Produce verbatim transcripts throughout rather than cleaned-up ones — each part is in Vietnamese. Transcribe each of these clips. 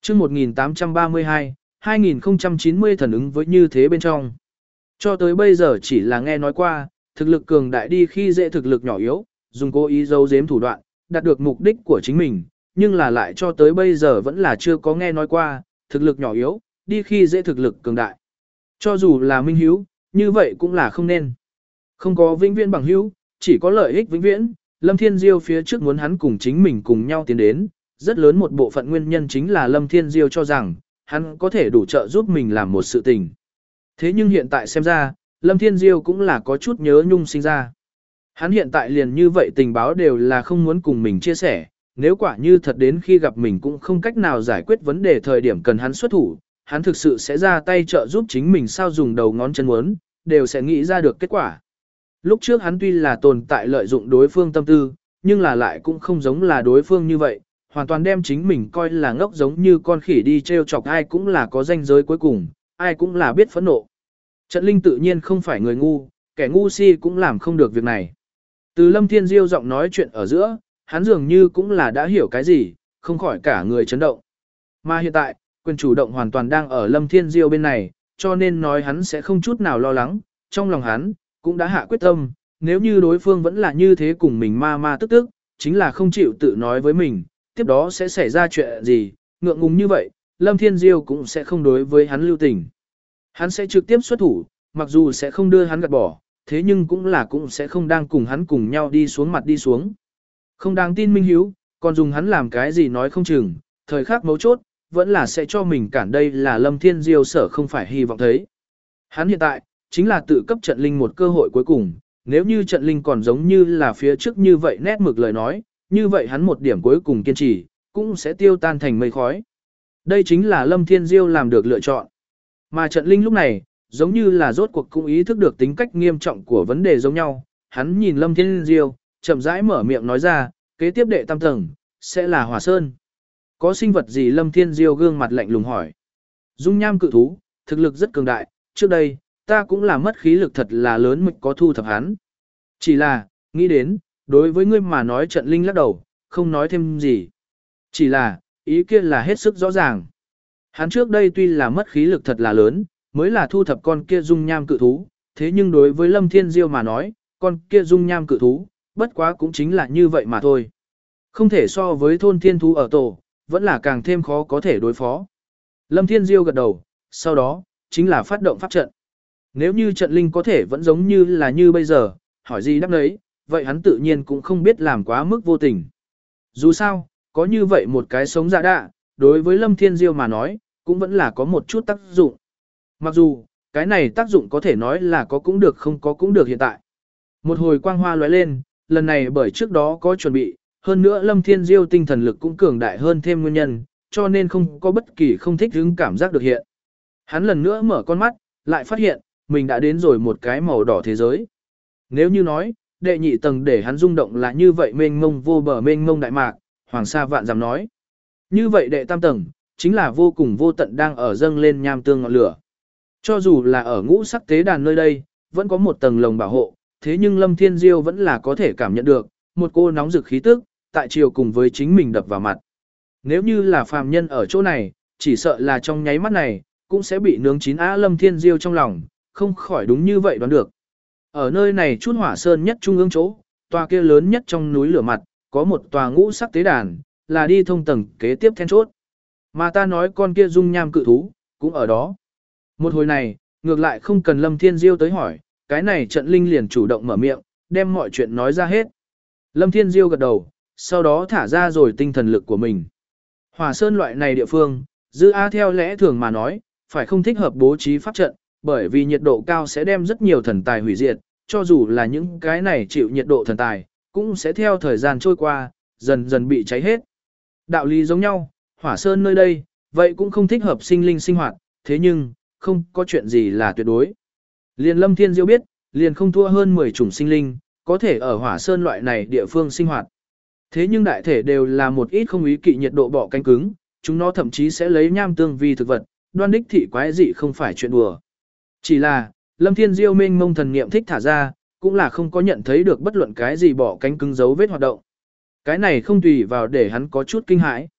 chương một nghìn tám trăm ba mươi hai, hai nghìn không trăm chín mươi thần ứng với như thế bên trong. Cho tới bây giờ chỉ là nghe nói qua, thực lực cường đại đi khi dễ thực lực nhỏ yếu, dùng cố ý giấu giếm thủ đoạn, đạt được mục đích của chính mình, nhưng là lại cho tới bây giờ vẫn là chưa có nghe nói qua, thực lực nhỏ yếu, đi khi dễ thực lực cường đại. Cho dù là minh hiếu, như vậy cũng là không nên. Không có vĩnh viễn bằng hữu, chỉ có lợi ích vĩnh viễn. Lâm Thiên Diêu phía trước muốn hắn cùng chính mình cùng nhau tiến đến, rất lớn một bộ phận nguyên nhân chính là Lâm Thiên Diêu cho rằng, hắn có thể đủ trợ giúp mình làm một sự tình. Thế nhưng hiện tại xem ra, Lâm Thiên Diêu cũng là có chút nhớ nhung sinh ra. Hắn hiện tại liền như vậy tình báo đều là không muốn cùng mình chia sẻ, nếu quả như thật đến khi gặp mình cũng không cách nào giải quyết vấn đề thời điểm cần hắn xuất thủ, hắn thực sự sẽ ra tay trợ giúp chính mình sao dùng đầu ngón chân muốn, đều sẽ nghĩ ra được kết quả. Lúc trước hắn tuy là tồn tại lợi dụng đối phương tâm tư, nhưng là lại cũng không giống là đối phương như vậy, hoàn toàn đem chính mình coi là ngốc giống như con khỉ đi trêu chọc ai cũng là có ranh giới cuối cùng, ai cũng là biết phẫn nộ. Trận Linh tự nhiên không phải người ngu, kẻ ngu si cũng làm không được việc này. Từ Lâm Thiên Diêu giọng nói chuyện ở giữa, hắn dường như cũng là đã hiểu cái gì, không khỏi cả người chấn động. Mà hiện tại, quyền chủ động hoàn toàn đang ở Lâm Thiên Diêu bên này, cho nên nói hắn sẽ không chút nào lo lắng, trong lòng hắn, cũng đã hạ quyết tâm, nếu như đối phương vẫn là như thế cùng mình ma ma tức tức, chính là không chịu tự nói với mình, tiếp đó sẽ xảy ra chuyện gì, ngượng ngùng như vậy, Lâm Thiên Diêu cũng sẽ không đối với hắn lưu tình. Hắn sẽ trực tiếp xuất thủ, mặc dù sẽ không đưa hắn gạt bỏ, thế nhưng cũng là cũng sẽ không đang cùng hắn cùng nhau đi xuống mặt đi xuống. Không đáng tin minh hiếu, còn dùng hắn làm cái gì nói không chừng, thời khắc mấu chốt, vẫn là sẽ cho mình cản đây là Lâm Thiên Diêu sở không phải hy vọng thấy. Hắn hiện tại, chính là tự cấp trận linh một cơ hội cuối cùng, nếu như trận linh còn giống như là phía trước như vậy nét mực lời nói, như vậy hắn một điểm cuối cùng kiên trì, cũng sẽ tiêu tan thành mây khói. Đây chính là Lâm Thiên Diêu làm được lựa chọn. Mà trận linh lúc này, giống như là rốt cuộc cũng ý thức được tính cách nghiêm trọng của vấn đề giống nhau, hắn nhìn Lâm Thiên Diêu, chậm rãi mở miệng nói ra, kế tiếp đệ tam tầng, sẽ là Hỏa Sơn. Có sinh vật gì Lâm Thiên Diêu gương mặt lạnh lùng hỏi. Dung nham cự thú, thực lực rất cường đại, trước đây, ta cũng là mất khí lực thật là lớn mực có thu thập hắn. Chỉ là, nghĩ đến, đối với ngươi mà nói trận linh lắc đầu, không nói thêm gì. Chỉ là, ý kia là hết sức rõ ràng. Hắn trước đây tuy là mất khí lực thật là lớn, mới là thu thập con kia dung nham cự thú, thế nhưng đối với Lâm Thiên Diêu mà nói, con kia dung nham cự thú, bất quá cũng chính là như vậy mà thôi. Không thể so với thôn thiên thú ở tổ, vẫn là càng thêm khó có thể đối phó. Lâm Thiên Diêu gật đầu, sau đó, chính là phát động pháp trận. Nếu như trận linh có thể vẫn giống như là như bây giờ, hỏi gì đáp đấy, vậy hắn tự nhiên cũng không biết làm quá mức vô tình. Dù sao, có như vậy một cái sống dạ đạ, đối với Lâm Thiên Diêu mà nói, cũng vẫn là có một chút tác dụng. Mặc dù, cái này tác dụng có thể nói là có cũng được không có cũng được hiện tại. Một hồi quang hoa lóe lên, lần này bởi trước đó có chuẩn bị, hơn nữa Lâm Thiên Diêu tinh thần lực cũng cường đại hơn thêm nguyên nhân, cho nên không có bất kỳ không thích hứng cảm giác được hiện. Hắn lần nữa mở con mắt, lại phát hiện, mình đã đến rồi một cái màu đỏ thế giới. Nếu như nói, đệ nhị tầng để hắn rung động là như vậy mênh mông vô bờ mênh mông đại mạc, Hoàng Sa Vạn dám nói. Như vậy đệ tam tầng, chính là vô cùng vô tận đang ở dâng lên nham tương ngọn lửa. Cho dù là ở ngũ sắc tế đàn nơi đây, vẫn có một tầng lồng bảo hộ, thế nhưng Lâm Thiên Diêu vẫn là có thể cảm nhận được, một cô nóng rực khí tức, tại chiều cùng với chính mình đập vào mặt. Nếu như là phàm nhân ở chỗ này, chỉ sợ là trong nháy mắt này, cũng sẽ bị nướng chín á Lâm Thiên Diêu trong lòng, không khỏi đúng như vậy đoán được. Ở nơi này chút hỏa sơn nhất trung ương chỗ, tòa kia lớn nhất trong núi lửa mặt, có một tòa ngũ sắc tế đàn, là đi thông tầng kế tiếp then chốt. Mà ta nói con kia dung nham cự thú, cũng ở đó. Một hồi này, ngược lại không cần Lâm Thiên Diêu tới hỏi, cái này trận linh liền chủ động mở miệng, đem mọi chuyện nói ra hết. Lâm Thiên Diêu gật đầu, sau đó thả ra rồi tinh thần lực của mình. Hỏa sơn loại này địa phương, dư A theo lẽ thường mà nói, phải không thích hợp bố trí pháp trận, bởi vì nhiệt độ cao sẽ đem rất nhiều thần tài hủy diệt, cho dù là những cái này chịu nhiệt độ thần tài, cũng sẽ theo thời gian trôi qua, dần dần bị cháy hết. Đạo lý giống nhau, hỏa sơn nơi đây, vậy cũng không thích hợp sinh linh sinh hoạt, thế nhưng, không có chuyện gì là tuyệt đối. Liền Lâm Thiên Diêu biết, liền không thua hơn mười chủng sinh linh, có thể ở hỏa sơn loại này địa phương sinh hoạt. Thế nhưng đại thể đều là một ít không ý kỵ nhiệt độ bọ cánh cứng, chúng nó thậm chí sẽ lấy nham tương vi thực vật, đoan đích thị quái dị không phải chuyện đùa. Chỉ là, Lâm Thiên Diêu mênh mông thần niệm thích thả ra, cũng là không có nhận thấy được bất luận cái gì bọ cánh cứng dấu vết hoạt động. Cái này không tùy vào để hắn có chút kinh hãi.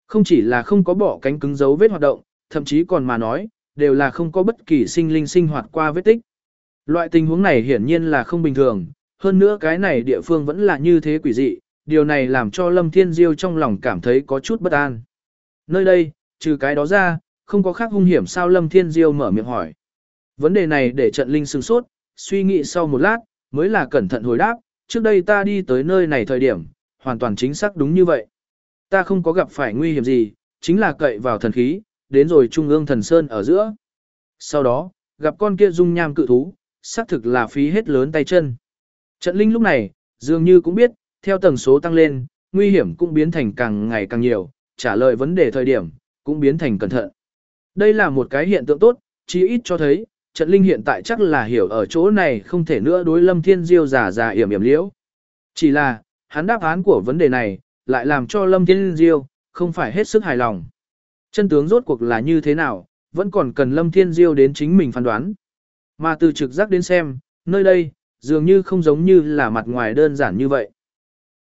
Không chỉ là không có bỏ cánh cứng dấu vết hoạt động, thậm chí còn mà nói, đều là không có bất kỳ sinh linh sinh hoạt qua vết tích. Loại tình huống này hiển nhiên là không bình thường, hơn nữa cái này địa phương vẫn là như thế quỷ dị, điều này làm cho Lâm Thiên Diêu trong lòng cảm thấy có chút bất an. Nơi đây, trừ cái đó ra, không có khác hung hiểm sao? Lâm Thiên Diêu mở miệng hỏi. Vấn đề này để trận linh sửng sốt, suy nghĩ sau một lát, mới là cẩn thận hồi đáp, trước đây ta đi tới nơi này thời điểm, hoàn toàn chính xác đúng như vậy. Ta không có gặp phải nguy hiểm gì, chính là cậy vào thần khí, đến rồi trung ương thần sơn ở giữa. Sau đó, gặp con kia dung nham cự thú, xác thực là phí hết lớn tay chân. Trận linh lúc này, dường như cũng biết, theo tần số tăng lên, nguy hiểm cũng biến thành càng ngày càng nhiều, trả lời vấn đề thời điểm, cũng biến thành cẩn thận. Đây là một cái hiện tượng tốt, chí ít cho thấy, trận linh hiện tại chắc là hiểu ở chỗ này không thể nữa đối Lâm Thiên Diêu giả giả yểm yểm liễu. Chỉ là, hắn đáp án của vấn đề này, lại làm cho Lâm Thiên Diêu không phải hết sức hài lòng. Chân tướng rốt cuộc là như thế nào, vẫn còn cần Lâm Thiên Diêu đến chính mình phán đoán. Mà từ trực giác đến xem, nơi đây, dường như không giống như là mặt ngoài đơn giản như vậy.